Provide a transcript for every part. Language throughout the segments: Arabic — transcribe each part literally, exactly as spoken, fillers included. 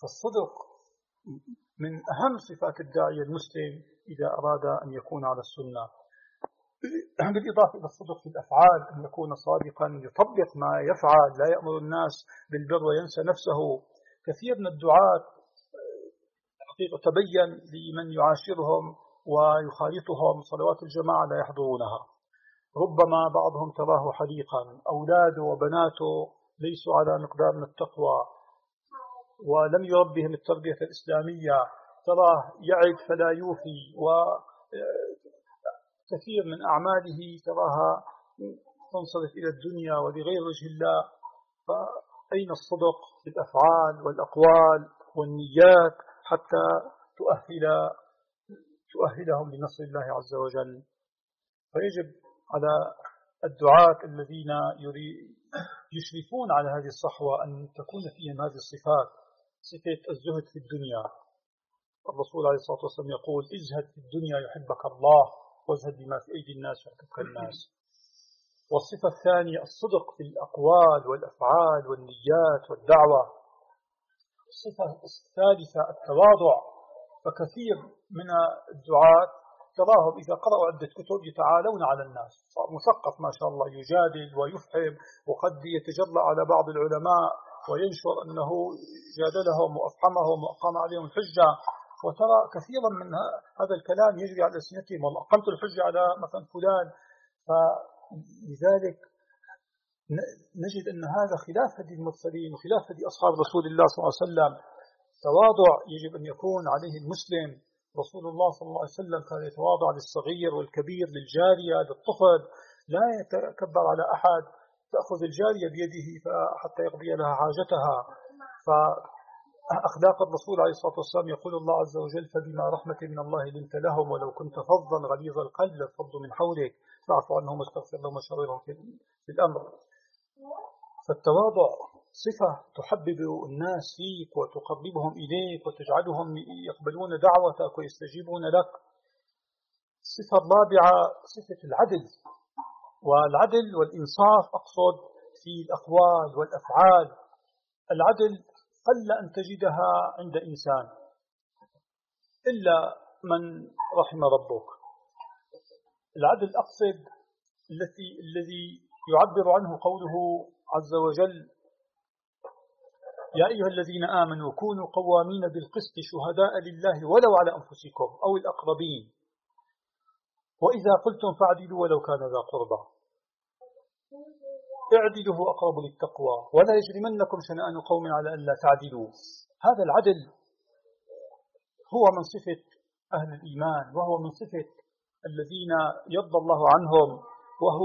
فالصدق من أهم صفات الداعية المسلم إذا أراد أن يكون على السنة، بالإضافة إلى الصدق في الأفعال، أن يكون صادقا يطبق ما يفعل، لا يأمر الناس بالبر وينسى نفسه. كثير من الدعاة حقيقة تبين لمن يعاشرهم ويخالطهم صلوات الجماعة لا يحضرونها، ربما بعضهم تراه حديقا، أولاده وبناته ليسوا على مقدار من التقوى ولم يربهم التربية الإسلامية، تراه يعد فلا يوفي، وكثير من أعماله تراها تنصرف إلى الدنيا ولغير وجه الله. فأين الصدق في الأفعال والأقوال والنيات حتى تؤهل تؤهلهم لنصر الله عز وجل؟ فيجب على الدعاة الذين يشرفون على هذه الصحوة أن تكون فيهم هذه الصفات، صفة الزهد في الدنيا. الرسول عليه الصلاة والسلام يقول: ازهد في الدنيا يحبك الله، وازهد بما في أيدي الناس يحبك الناس. والصفة الثانية الصدق في الأقوال والأفعال والنيات والدعوة. الصفة الثالثة التواضع. فكثير من الدعاة تراهم إذا قرأوا عدة كتب يتعالون على الناس، صار مثقف ما شاء الله، يجادل ويفهم، وقد يتجرأ على بعض العلماء وينشر أنه جادلهم وأفحمهم وأقام عليهم الحجة. وترى كثيرا من هذا الكلام يجري على ألسنتهم: والله أقمت الحجة على مثلا فلان. فلذلك نجد أن هذا خلاف هدي المرسلين وخلاف هدي أصحاب رسول الله صلى الله عليه وسلم. تواضع يجب أن يكون عليه المسلم. رسول الله صلى الله عليه وسلم كان يتواضع للصغير والكبير، للجارية للطفل، لا يتكبر على أحد. تأخذ الجارية بيده حتى يقضي لها حاجتها. فأخلاق الرسول عليه الصلاة والسلام يقول الله عز وجل: فبما رحمة من الله لنت لهم ولو كنت فظا غليظ القلب لانفضوا من حولك فاعف عنهم واستغفر لهم وشاورهم في الأمر. فالتواضع صفة تحبب الناس فيك وتقربهم إليك وتجعلهم يقبلون دعوتك ويستجيبون لك. الصفة الرابعة صفة العدل، والعدل والإنصاف أقصد في الأقوال والأفعال. العدل قل أن تجدها عند إنسان إلا من رحم ربك. العدل أقصد التي الذي يعبر عنه قوله عز وجل: يا أيها الذين آمنوا كونوا قوامين بالقسط شهداء لله ولو على أنفسكم أو الأقربين وإذا قلتم فاعدلوا ولو كان ذا قربى اعدلوا أقرب للتقوى ولا يجرمنكم شنآن قوم على ألا تعدلوا. هذا العدل هو من صفة أهل الإيمان، وهو من صفة الذين يرضى الله عنهم، وهو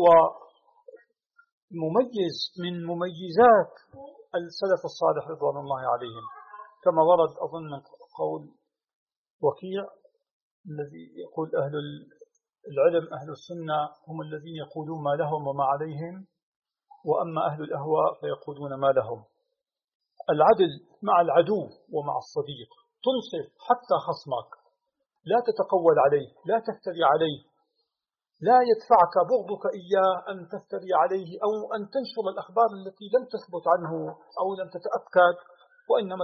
مميز من مميزات السلف الصالح رضوان الله عليهم، كما ورد أظن قول وكيع الذي يقول: أهل العلم أهل السنة هم الذين يقولون ما لهم وما عليهم، وأما أهل الأهواء فيقولون ما لهم. العدل مع العدو ومع الصديق، تنصف حتى خصمك، لا تتقول عليه، لا تفتري عليه، لا يدفعك بغضك إياه أن تفتري عليه أو أن تنشر الأخبار التي لم تثبت عنه أو لم تتأكد. وإنما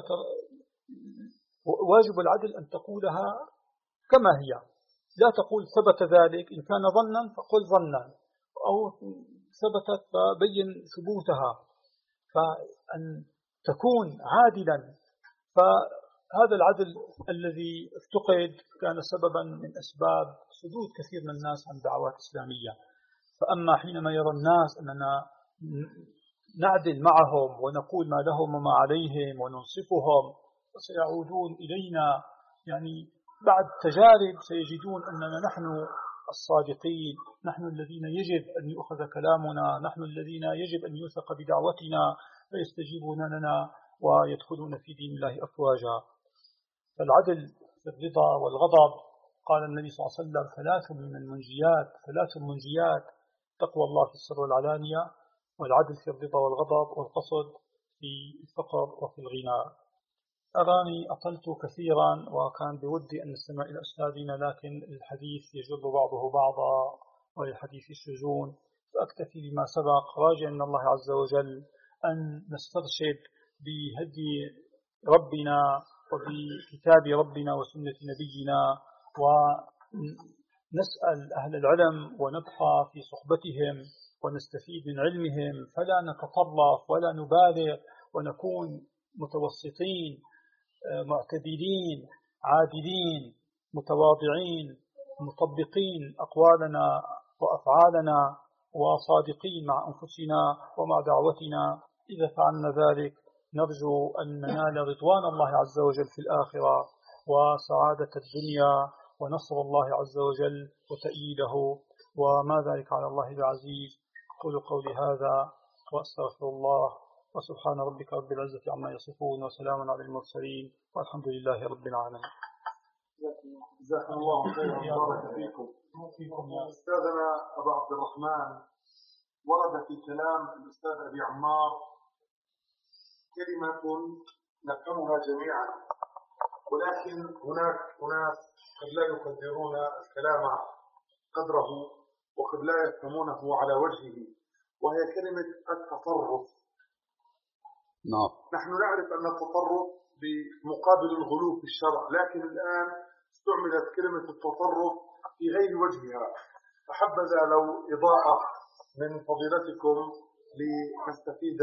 واجب العدل أن تقولها كما هي، لا تقول ثبت ذلك، إن كان ظنا فقل ظنا، أو ثبتت فبين ثبوتها، فأن تكون عادلا. فهذا العدل الذي افتقد كان سببا من أسباب صدود كثير من الناس عن دعوات إسلامية. فأما حينما يرى الناس أننا نعدل معهم ونقول ما لهم وما عليهم وننصفهم، وسيعودون إلينا يعني بعد تجارب سيجدون أننا نحن الصادقين، نحن الذين يجب أن يؤخذ كلامنا، نحن الذين يجب أن يوثق بدعوتنا، فيستجيبون لنا ويدخلون في دين الله أفواجا. فالعدل في الرضا والغضب، قال النبي صلى الله عليه وسلم: ثلاث من المنجيات، ثلاث منجيات: تقوى الله في السر والعلانية، والعدل في الرضا والغضب، والقصد في الفقر وفي الغنى. أراني أطلت كثيرا وكان بودي أن نستمع إلى أستاذنا، لكن الحديث يجر بعضه بعضا وللحديث الشجون، فأكتفي بما سبق، راجع من الله عز وجل أن نسترشد بهدي ربنا وبكتاب ربنا وسنة نبينا، ونسأل أهل العلم ونبقى في صحبتهم ونستفيد من علمهم، فلا نتطرف ولا نبالغ، ونكون متوسطين معتدلين عادلين متواضعين مطبقين أقوالنا وأفعالنا، وصادقين مع أنفسنا ومع دعوتنا. إذا فعلنا ذلك نرجو أن ننال رضوان الله عز وجل في الآخرة وسعادة الدنيا ونصر الله عز وجل وتأييده، وما ذلك على الله بعزيز. أقول قولي هذا وأستغفر الله، وسبحان ربك رب العزة عما يصفون، وسلام على المرسلين، والحمد لله رب العالمين. جزاكم الله خيرا وبارك فيكم. أستاذنا أبو عبد الرحمن، ورد في كلام الأستاذ أبي عمار كلمة نفهمها جميعا، ولكن هناك أناس قد لا يقدرون الكلام قدره وقد لا يفهمونه على وجهه، وهي كلمة التطرف. نعم. نحن نعرف أن التطرف بمقابل الغلو في الشرع، لكن الآن استعملت كلمة التطرف في غير وجهها، فحبذا لو إضاءة من فضيلتكم لنستفيد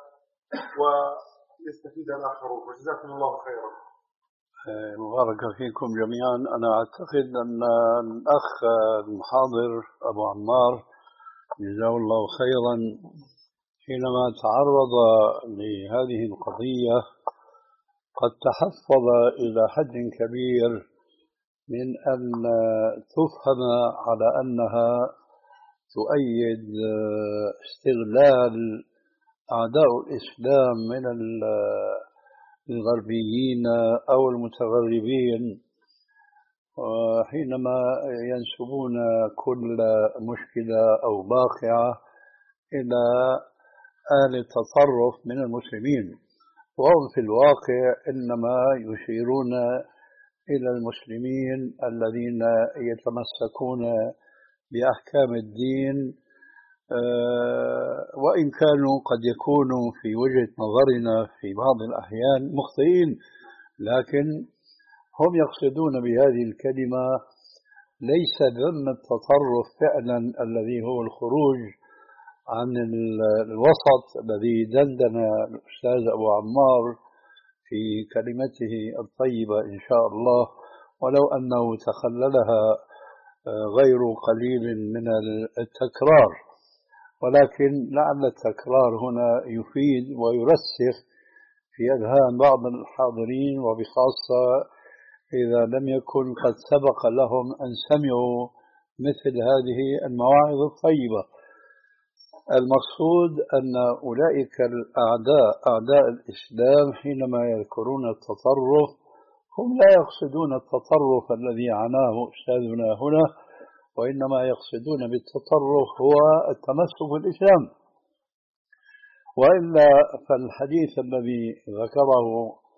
ويستفيد الآخرون، وجزاكم الله خيرا. مبارك فيكم جميعا. أنا أعتقد أن الأخ المحاضر أبو عمار جزاه الله خيرا حينما تعرض لهذه القضية قد تحفظ إلى حد كبير من أن تفهم على أنها تؤيد استغلال أعداء الإسلام من الغربيين أو المتغربين حينما ينسبون كل مشكلة أو باقعة إلى آل التطرف من المسلمين، وهم في الواقع إنما يشيرون إلى المسلمين الذين يتمسكون بأحكام الدين، وإن كانوا قد يكونوا في وجهة نظرنا في بعض الأحيان مخطئين، لكن هم يقصدون بهذه الكلمة ليس ذم التطرف فعلا الذي هو الخروج عن الوسط الذي دندن الأستاذ أبو عمار في كلمته الطيبة إن شاء الله، ولو أنه تخللها غير قليل من التكرار، ولكن لعل التكرار هنا يفيد ويرسخ في أذهان بعض الحاضرين، وبخاصة إذا لم يكن قد سبق لهم أن سمعوا مثل هذه المواعظ الطيبة. المقصود أن أولئك الأعداء أعداء الإسلام حينما يذكرون التطرف هم لا يقصدون التطرف الذي عناه أستاذنا هنا، وإنما يقصدون بالتطرف هو التمسك بالإسلام. وإلا فالحديث الذي ذكره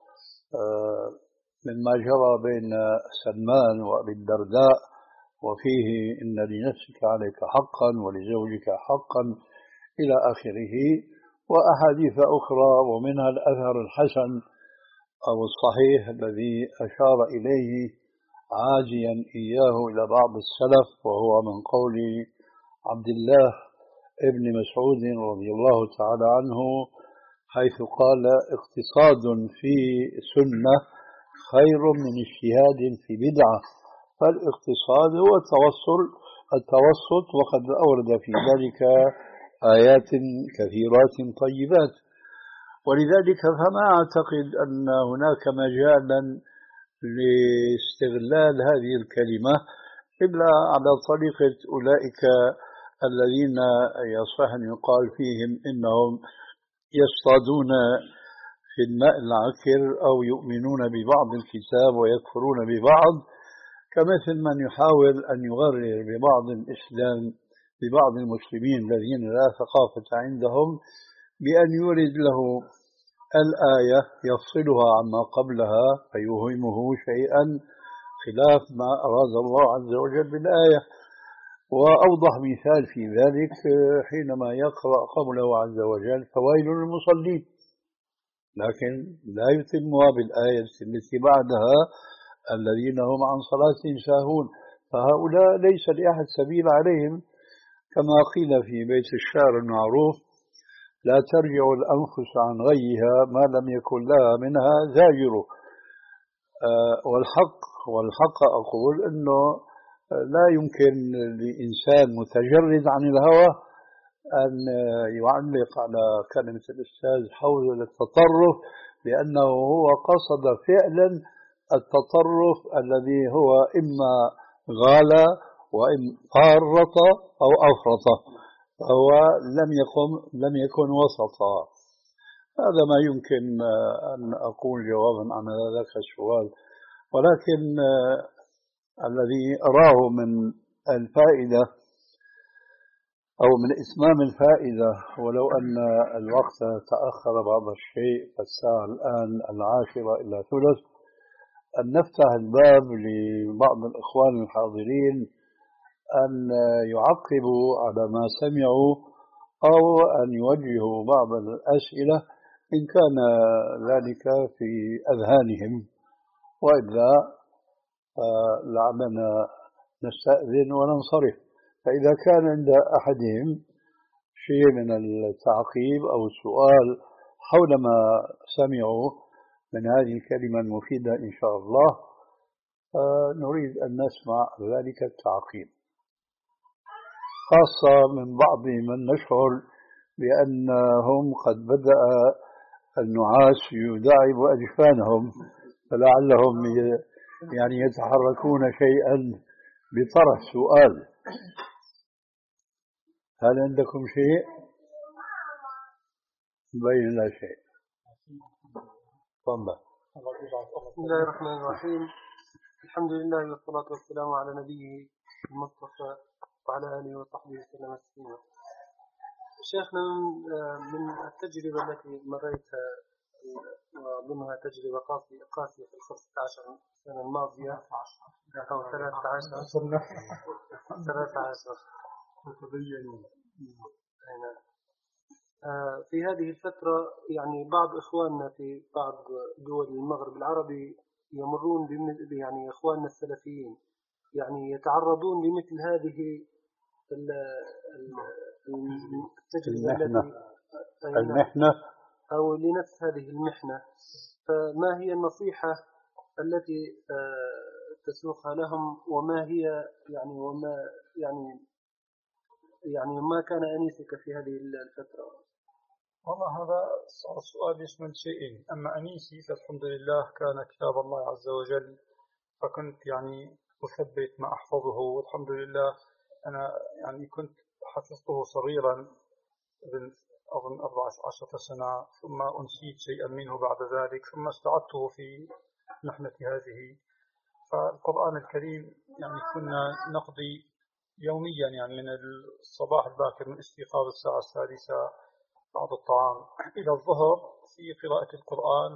مما جرى بين سلمان وأبي الدرداء وفيه إن لنفسك عليك حقا ولزوجك حقا إلى آخره، وأحاديث أخرى، ومنها الأثر الحسن أو الصحيح الذي أشار إليه عاجيا إياه إلى بعض السلف، وهو من قول عبد الله ابن مسعود رضي الله تعالى عنه حيث قال اقتصاد في سنة خير من اجتهاد في بدعة. فالاقتصاد هو التوصل التوسط، وقد أورد في ذلك آيات كثيرات طيبات، ولذلك فما أعتقد أن هناك مجالا لاستغلال هذه الكلمة إلا على طريقة أولئك الذين يصح أن يقال فيهم إنهم يصطادون في الماء العكر أو يؤمنون ببعض الكتاب ويكفرون ببعض، كمثل من يحاول أن يغرر ببعض الإسلام ببعض المسلمين الذين لا ثقافة عندهم بأن يورد له الآية يفصلها عما قبلها فيوهمه شيئا خلاف ما أراد الله عز وجل بالآية. وأوضح مثال في ذلك حينما يقرأ قوله عز وجل فويل للمصلين، لكن لا يتمها بالآية التي بعدها الذين هم عن صلاتهم ساهون. فهؤلاء ليس لأحد سبيل عليهم، كما قيل في بيت الشعر المعروف: لا ترجع الأنفس عن غيها ما لم يكن لها منها زاجر. أه والحق والحق أقول أنه لا يمكن لإنسان متجرد عن الهوى أن يعلق على كلمة الأستاذ حول التطرف، لأنه هو قصد فعلا التطرف الذي هو إما غالى وإما فرط أو أفرط، فهو لم يكن لم يكن وسطا. هذا ما يمكن أن أقول جوابا عن ذاك السؤال. ولكن الذي أراه من الفائدة أو من إتمام الفائدة، ولو أن الوقت تأخر بعض الشيء، فالساعة الآن العاشرة إلى ثلث، أن نفتح الباب لبعض الإخوان الحاضرين أن يعقبوا على ما سمعوا أو أن يوجهوا بعض الأسئلة إن كان ذلك في أذهانهم، وإلا لعلنا نستأذن وننصرف. فإذا كان عند أحدهم شيء من التعقيب أو السؤال حول ما سمعوا من هذه الكلمة المفيدة إن شاء الله، نريد أن نسمع ذلك التعقيب، خاصة من بعض من نشعر بأنهم قد بدأ النعاس يداعب أجفانهم، فلعلهم يعني يتحركون شيئا بطرح سؤال. هل عندكم شيء؟ بين لا شيء. تفضل. بسم الله الرحمن الرحيم. الحمد لله والصلاة والسلام على نبيه المصطفى وعلى آله وصحبه وسلم تسليما. شيخنا، من التجربة التي مريتها وضمنها تجربة قاسية في الخمسة عشر سنة الماضية أو ثلاثة عشر ثلاثة عشر في هذه الفترة، يعني بعض إخواننا في بعض دول المغرب العربي يمرون بمثل، يعني إخواننا السلفيين يعني يتعرضون لمثل هذه التجربة التي المحنة أو لنفس هذه المحنة. فما هي النصيحة التي تسوقها لهم، وما هي يعني وما يعني يعني ما كان أنيسك في هذه الفترة؟ والله هذا السؤال يشمل شيئين. أما أنيسي فالحمد لله كان كتاب الله عز وجل، فكنت يعني أثبت ما أحفظه، والحمد لله أنا يعني كنت حفظته صغيرا أظن أربعة عشر سنة، ثم أنسيت شيئا منه بعد ذلك، ثم استعدته في محنة هذه. فالقرآن الكريم يعني كنا نقضي يوميا يعني من الصباح الباكر، من استيقاظ الساعة السادسة بعد الطعام إلى الظهر في قراءة القرآن.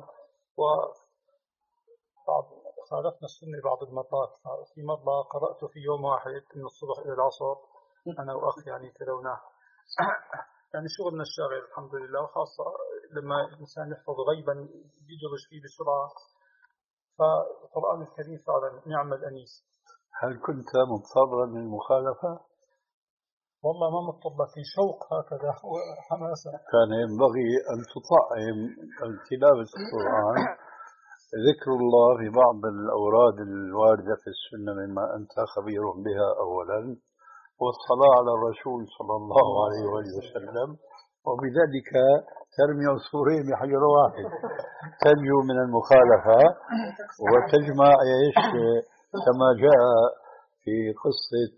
وبعض خالفنا السنة بعض المرات، في مرة قرأت في يوم واحد من الصبح إلى العصر أنا وأخي يعني تلوناه. يعني شغلنا الشاغل الحمد لله، وخاصة لما الإنسان يحفظ غيبا يجرش فيه بسرعة. فالقرآن الكريم فعلا نعم الأنيس. هل كنت مضطرا للمخالفة؟ والله ما مضطر، في شوق هكذا وحماسة. كان ينبغي أن تطعم تلاوة القرآن، ذكر الله في بعض الأوراد الواردة في السنة مما أنت خبير بها أولا، والصلاة على الرسول صلى الله عليه وسلم، وبذلك ترمي عصفورين بحجر واحد، تنجو من المخالفة وتجمع ايش كما جاء في قصة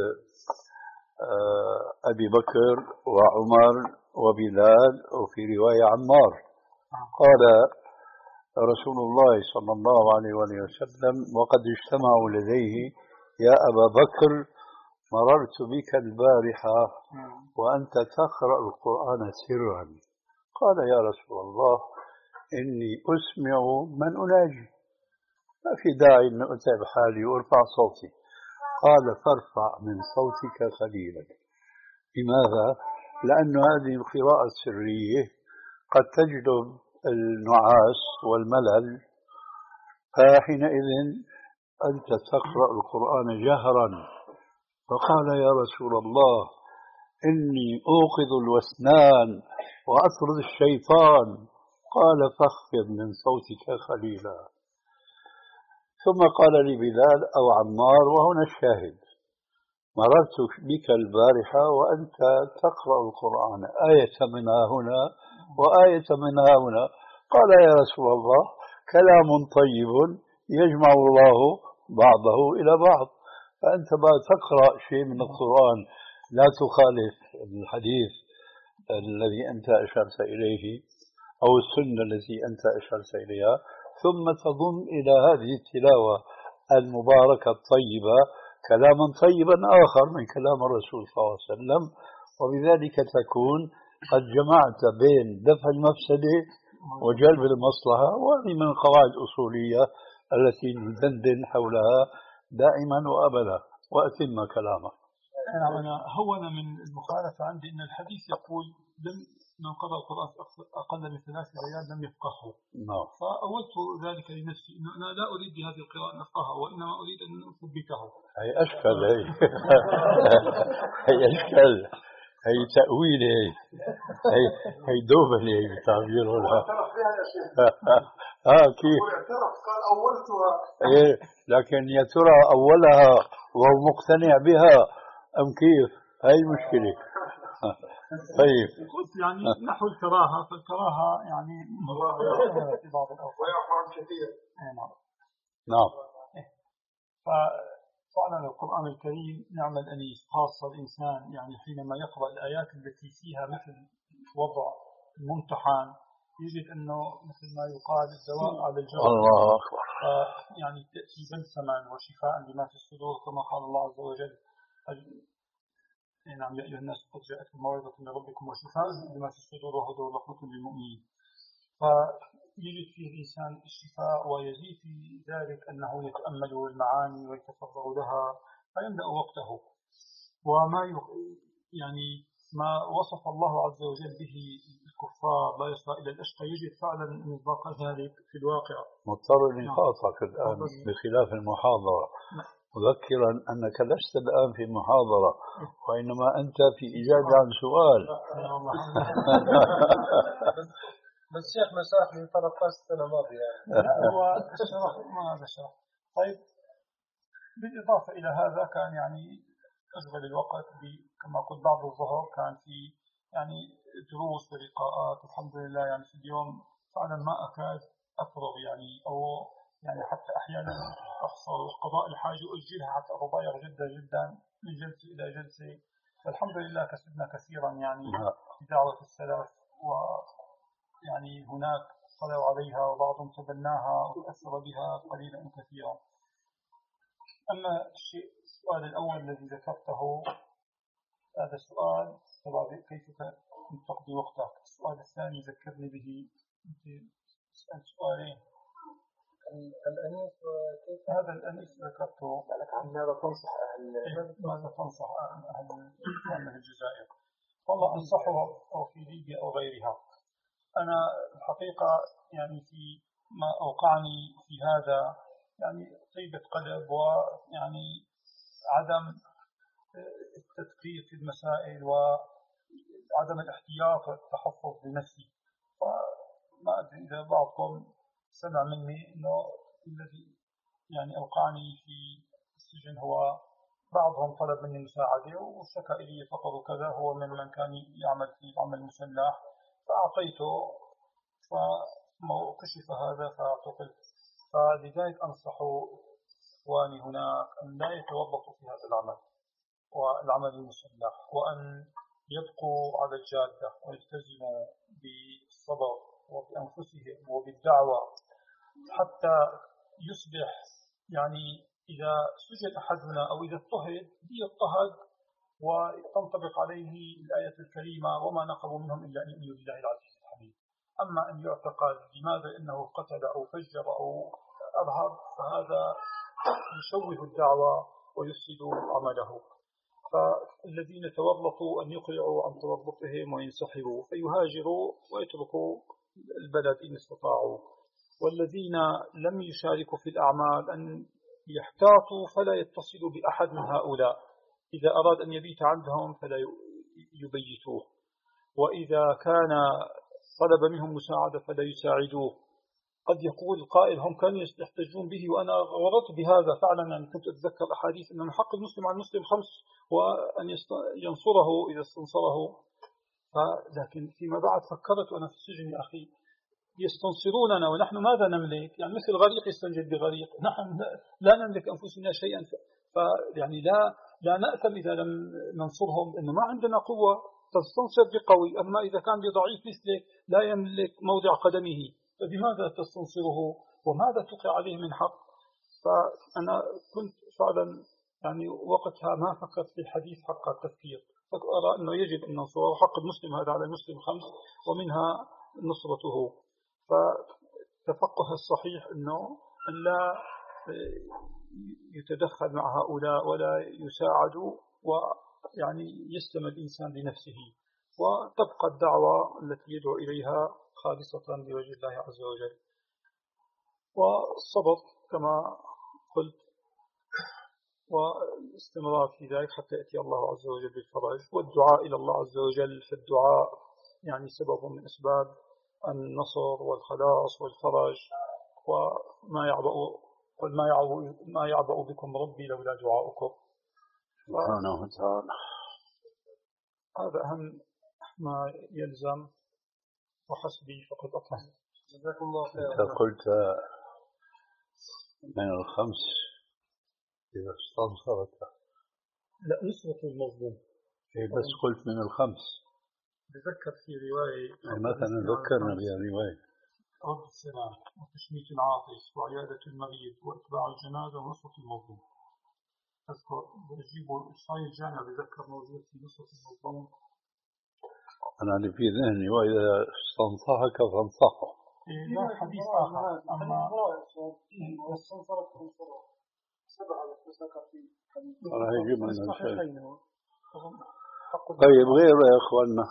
أبي بكر وعمر وبلال، وفي رواية عمار قال رسول الله صلى الله عليه وسلم: وقد اجتمعوا لديه يا أبا بكر مررت بك البارحة وأنت تقرأ القرآن سرا. قال: يا رسول الله إني أسمع من أناجي، ما في داعي أن أتعب حالي وأرفع صوتي. قال: فارفع من صوتك قليلا. لماذا؟ لأن هذه القراءة السرية قد تجلب النعاس والملل، فحينئذ أنت تقرأ القرآن جهرا. فقال يا رسول الله إني أوقظ الوسنان وأطرد الشيطان. قال فاخفض من صوتك خليلا. ثم قال لي بلال أو عمار، وهنا الشاهد: مررت بك البارحة وأنت تقرأ القرآن آية منها هنا وآية منها هنا. قال يا رسول الله كلام طيب يجمع الله بعضه إلى بعض، فأنت بقى تقرأ شيء من القرآن لا تخالف الحديث الذي أنت أشرت إليه أو السنة التي أنت أشرت إليها، ثم تضم إلى هذه التلاوة المباركة الطيبة كلاما طيبا آخر من كلام الرسول صلى الله عليه وسلم، وبذلك تكون قد جمعت بين دفع المفسدة وجلب المصلحة. وهذه من القواعد الأصولية التي ندندن حولها دائما وأبدا. وأتم كلامك. نعم، أنا هون من المخالفة عندي أن الحديث يقول لم من قرأ القرآن أقل من ثلاث ليال لم يفقهه. نعم. فأولت ذلك لنفسي أنه أنا لا أريد بهذه القراءة أن أفقهه، وإنما أريد أن أثبته. هي أشكال هي هي أشكال هي تأويل هي هي هي دوبل هي بتعبير ولا اه كيف قال أولتها إيه، لكن يا ترى أولها وهو مقتنع بها أم كيف؟ هاي المشكلة. طيب قلت يعني نحو الكراهة، فالكراهة يعني في بعض الأوقات ويعفو عن كثير. نعم نعم. ففعلا القرآن الكريم نعم الأنيس، خاصة الإنسان يعني حينما يقرأ الآيات التي فيها مثل وضع الممتحن يجد أنه مثل ما يقال الدواء على الجرح. الله أكبر. يعني تأتي بلسما وشفاء لما في الصدور كما قال الله عز وجل. نعم يا أيها الناس قد جاءتكم موعظة من ربكم وشفاء لما في الصدور وهدى ورحمة للمؤمنين. فيجد فيه الإنسان الشفاء، ويزيد في ذلك أنه يتأمل المعاني ويتفرغ لها فيملأ وقته. وما يعني ما وصف الله عز وجل به الكفار لا يصل إلى الأشقى يجد فعلا مصداق ذلك في الواقع. مضطر لقاطعك الآن بخلاف المحاضرة، مذكرا أنك لست الآن في محاضرة، وإنما أنت في إجابة عن سؤال. بس شيخ مساح من طرف السنة الماضية هو الشرح ما هذا الشرح. طيب بالإضافة إلى هذا كان يعني أشغل الوقت كما قلت بعد الظهر كان في يعني دروس ولقاءات. الحمد لله يعني في اليوم فعلا ما أكاد أفرغ يعني أو يعني حتى أحيانا أحصل قضاء الحاجة أجلها حتى أتضايق جدا جدا من جلسة إلى جلسة. فالحمد لله كسبنا كثيرا يعني في دعوة السلف، ويعني هناك صلوا عليها وبعضهم تبناها وتأثر بها قليلا كثيرا. أما الشيء السؤال الأول الذي ذكرته هذا السؤال طبعا كيف تقضي وقتك. السؤال الثاني ذكرني به تسأل سؤالين. الأنيس وكيف هذا الأنيس ذكرته عن ماذا تنصح أهل ماذا تنصح أهل أهل الجزائر. والله أنصحه أو في ليبيا أو غيرها. أنا الحقيقة يعني في ما أوقعني في هذا يعني طيبة قلب ويعني عدم التدقيق في المسائل وعدم الاحتياط والتحفظ بنفسي. فما أدري إذا بعضكم سمع مني أنه الذي يعني أوقعني في السجن هو بعضهم طلب مني مساعدة وشكى إلي فقر كذا، هو من من كان يعمل في العمل المسلح فأعطيته فكشف هذا فاعتقلت. فلذلك أنصح إخواني هناك أن لا يتورطوا في هذا العمل والعمل المسلح، وأن يبقوا على الجادة ويلتزموا بالصبر وبأنفسهم وبالدعوة حتى يصبح يعني إذا سجد أحدنا أو إذا اضطهد يضطهد وتنطبق عليه الآية الكريمة وما نقموا منهم إلا أن يؤمنوا بالله العزيز الحميد. أما أن يعتقل لماذا إنه قتل أو فجر أو أرهب فهذا يشوه الدعوة ويفسد عمله. فالذين تورطوا أن يقلعوا عن تورطهم وينسحبوا فيهاجروا ويتركوا البلد إن استطاعوا، والذين لم يشاركوا في الأعمال أن يحتاطوا فلا يتصلوا بأحد من هؤلاء، إذا أراد أن يبيت عندهم فلا يبيتوه، وإذا كان طلب منهم مساعدة فلا يساعدوه. قد يقول القائل هم كانوا يحتجون به، وأنا غررت بهذا فعلا. يعني كنت أتذكر أحاديث أن من حق المسلم على المسلم خمس، وأن ينصره إذا استنصره. لكن فيما بعد فكرت وأنا في السجن يا أخي، يستنصروننا ونحن ماذا نملك؟ يعني مثل غريق يستنجد بغريق، نحن لا نملك أنفسنا شيئا. فيعني لا لا نأثم إذا لم ننصرهم، إنه ما عندنا قوة تستنصر بقوي. أما إذا كان بضعيف مثلك لا يملك موضع قدمه، فبماذا تستنصره وماذا تقع عليه من حق؟ فأنا كنت فعلا يعني وقتها ما فكرت في الحديث حق التفكير، فأرى أنه يجب أن ننصره. حق المسلم هذا على المسلم خمس، ومنها نصرته. فتفقه الصحيح أنه أن لا يتدخل مع هؤلاء ولا يساعدوا، ويعني يسلم الإنسان لنفسه، وتبقى الدعوة التي يدعو إليها خالصة لوجه الله عز وجل. والصبر كما قلت، والاستمرار في ذلك حتى يأتي الله عز وجل بالفرج، والدعاء إلى الله عز وجل. فالدعاء يعني سبب من أسباب النصر والخلاص والفرج. وما يعبأ قل ما يعبأ ما يعبأ بكم ربي لولا دعاؤكم سبحانه وتعالى. هذا أهم ما يلزم، وحسبي فقد أطلع. جزاكم الله خيرا. أنت قلت من الخمس إذا استنصرت، لا نصرة المظلوم. بس قلت من الخمس. تذكر في رواية مثلا ذكرنا بها رواية: رد السلام، وتشميت العاطس، وعيادة المريض، وإتباع الجنازة، ونصرة المظلوم. أذكر بجيب الصاير الجامع بذكر موجود في نصرة المظلوم. أنا اللي في ذهني وإذا استنصحك فانصحه. إيه لا حديث آخر. أما استنصرت تنصره سبعة بتذكر في حديث. أنا هيجيب من الشيء. طيب غيره يا إخواننا.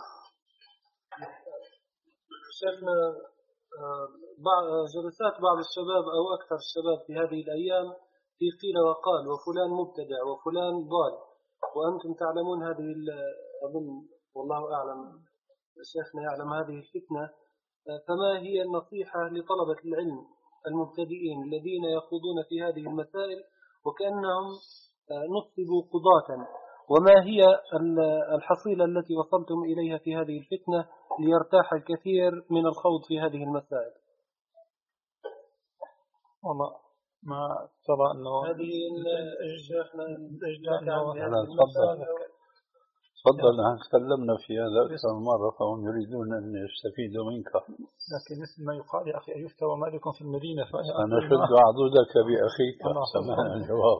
شيخنا بعض جلسات بعض الشباب أو أكثر الشباب في هذه الأيام في قيل وقال، وفلان مبتدع وفلان ضال، وأنتم تعلمون هذه أظن والله أعلم شيخنا يعلم هذه الفتنة. فما هي النصيحة لطلبة العلم المبتدئين الذين يخوضون في هذه المسائل وكأنهم نصبوا قضاة؟ وما هي الحصيلة التي وصلتم إليها في هذه الفتنة ليرتاح الكثير من الخوض في هذه المسائل؟ والله ما ترى أنه هذه شيخنا تفضل. نحن تكلمنا في هذا أكثر مرة، فهم يريدون أن يستفيدوا منك. لكن مثل ما يقال يا أخي أيفتى ومالك في المدينة، أنا شد عضدك بأخيك سمعنا الجواب.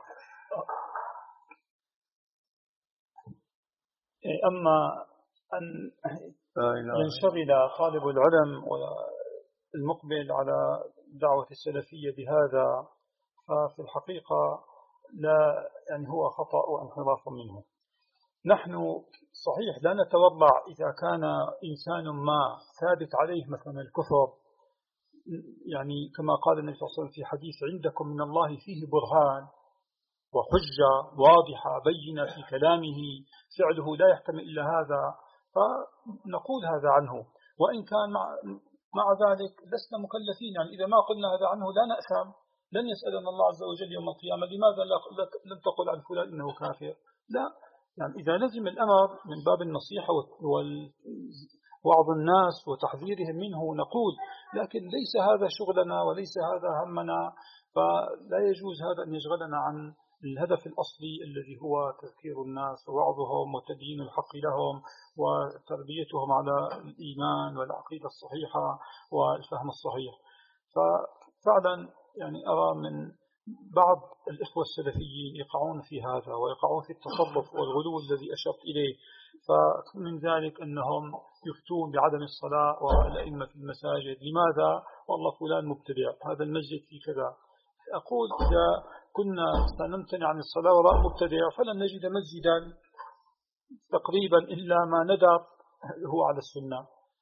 أما أن ينشغل طالب العلم والمقبل على دعوة السلفية بهذا، ففي الحقيقة لا يعني هو خطأ وانحراف منه. نحن صحيح لا نتورع إذا كان إنسان ما ثابت عليه مثلا الكفر، يعني كما قال النبي صلى الله عليه وسلم في حديث: عندكم من الله فيه برهان وحجة واضحة بينة في كلامه، فعله لا يحتمل إلا هذا، فنقول هذا عنه. وإن كان مع, مع ذلك لسنا مكلفين، يعني إذا ما قلنا هذا عنه لا نأثم، لن يسألنا الله عز وجل يوم القيامة لماذا لم تقل عن فلان إنه كافر. لا، يعني إذا لزم الأمر من باب النصيحة ووعظ الناس وتحذيرهم منه نقول، لكن ليس هذا شغلنا وليس هذا همنا، فلا يجوز هذا أن يشغلنا عن الهدف الأصلي الذي هو تذكير الناس ووعظهم وتبيين الحق لهم وتربيتهم على الإيمان والعقيدة الصحيحة والفهم الصحيح. ففعلا يعني أرى من بعض الإخوة السلفيين يقعون في هذا ويقعون في التصرف والغلو الذي أشرت إليه. فمن ذلك أنهم يفتون بعدم الصلاة والأئمة في المساجد. لماذا؟ والله فلان مبتدع، هذا المسجد في كذا. أقول إذا كنا سنمتنع عن الصلاة وراء مبتدع فلن نجد مسجدا تقريبا إلا ما ندر هو على السنة.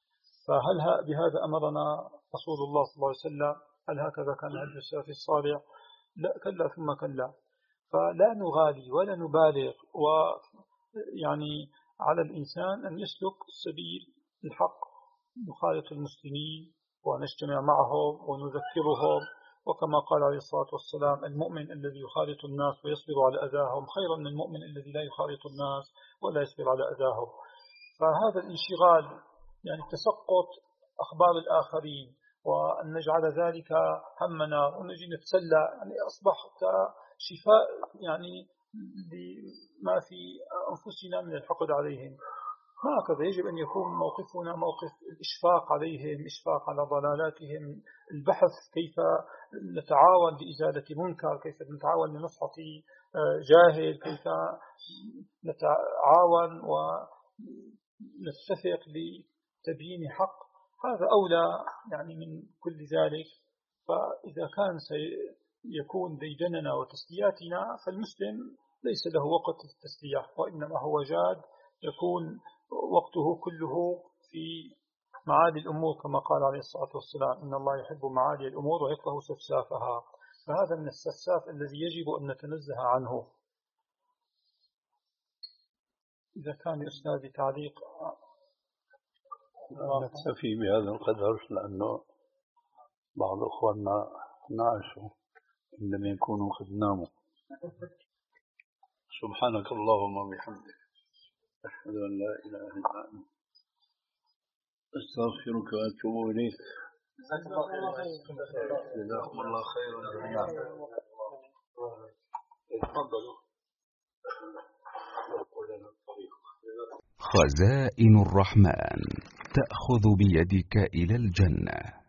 فهل بهذا أمرنا رسول الله صلى الله عليه وسلم؟ هل هكذا كان هدي السلف الصالح؟ لا، كلا ثم كلا. فلا نغالي ولا نبالغ، ويعني على الإنسان أن يسلك سبيل الحق، نخالط المسلمين ونجتمع معهم ونذكرهم، وكما قال عليه الصلاة والسلام: المؤمن الذي يخالط الناس ويصبر على أذاهم خير من المؤمن الذي لا يخالط الناس ولا يصبر على أذاهم. فهذا الانشغال، يعني تسقط أخبار الآخرين وأن نجعل ذلك همنا ونجي نتسلى، يعني أصبح كشفاء يعني لما في أنفسنا من الحقد عليهم. هكذا يجب أن يكون موقفنا موقف الإشفاق عليهم، إشفاق على ضلالاتهم، البحث كيف نتعاون لإزالة منكر، كيف نتعاون لنصحة جاهل، كيف نتعاون ونتفق لتبيين حق. هذا أولى يعني من كل ذلك. فإذا كان سيكون ديدننا وتسلياتنا، فالمسلم ليس له وقت التسلية، وإنما هو جاد يكون وقته كله في معالي الأمور، كما قال عليه الصلاة والسلام: إن الله يحب معالي الأمور ويكره سفسافها. فهذا من السفساف الذي يجب أن نتنزه عنه. إذا كان أستاذي تعليق. نكتفي بهذا القدر، لأنه بعض أخواننا نعشوا عندما يكونوا قد ناموا. سبحانك اللهم وبحمدك، أشهد أن لا إله إلا أنت، أستغفرك وأتوب إليك. جزاكم الله خيرا جميعا. تفضلوا. خزائن الرحمن تأخذ بيدك إلى الجنة.